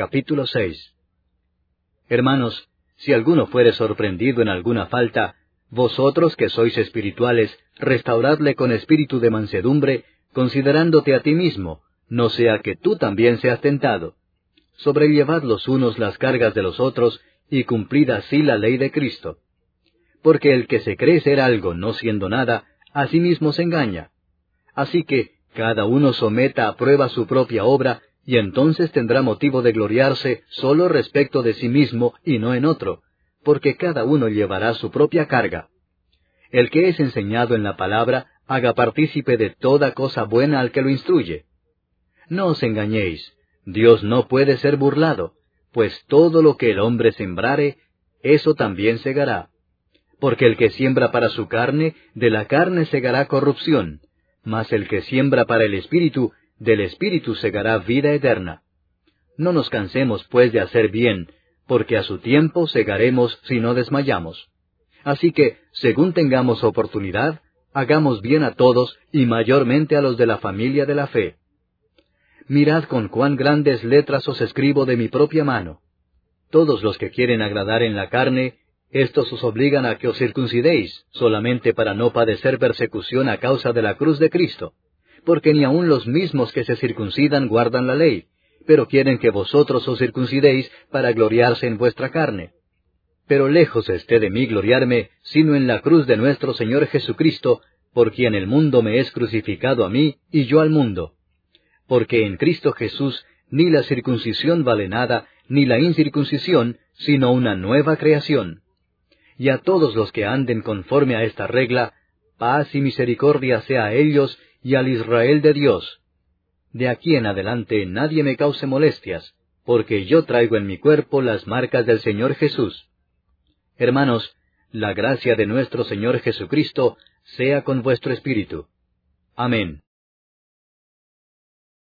Capítulo 6. Hermanos, si alguno fuere sorprendido en alguna falta, vosotros que sois espirituales, restauradle con espíritu de mansedumbre, considerándote a ti mismo, no sea que tú también seas tentado. Sobrellevad los unos las cargas de los otros, y cumplid así la ley de Cristo. Porque el que se cree ser algo no siendo nada, a sí mismo se engaña. Así que cada uno someta a prueba su propia obra, y entonces tendrá motivo de gloriarse solo respecto de sí mismo y no en otro, porque cada uno llevará su propia carga. El que es enseñado en la palabra, haga partícipe de toda cosa buena al que lo instruye. No os engañéis, Dios no puede ser burlado, pues todo lo que el hombre sembrare, eso también segará. Porque el que siembra para su carne, de la carne segará corrupción, mas el que siembra para el Espíritu, del Espíritu segará vida eterna. No nos cansemos pues de hacer bien, porque a su tiempo segaremos si no desmayamos. Así que, según tengamos oportunidad, hagamos bien a todos, y mayormente a los de la familia de la fe. Mirad con cuán grandes letras os escribo de mi propia mano. Todos los que quieren agradar en la carne, estos os obligan a que os circuncidéis, solamente para no padecer persecución a causa de la cruz de Cristo. Porque ni aun los mismos que se circuncidan guardan la ley, pero quieren que vosotros os circuncidéis para gloriarse en vuestra carne. Pero lejos esté de mí gloriarme, sino en la cruz de nuestro Señor Jesucristo, por quien el mundo me es crucificado a mí, y yo al mundo. Porque en Cristo Jesús ni la circuncisión vale nada, ni la incircuncisión, sino una nueva creación. Y a todos los que anden conforme a esta regla, paz y misericordia sea a ellos y al Israel de Dios. De aquí en adelante nadie me cause molestias, porque yo traigo en mi cuerpo las marcas del Señor Jesús. Hermanos, la gracia de nuestro Señor Jesucristo sea con vuestro espíritu. Amén.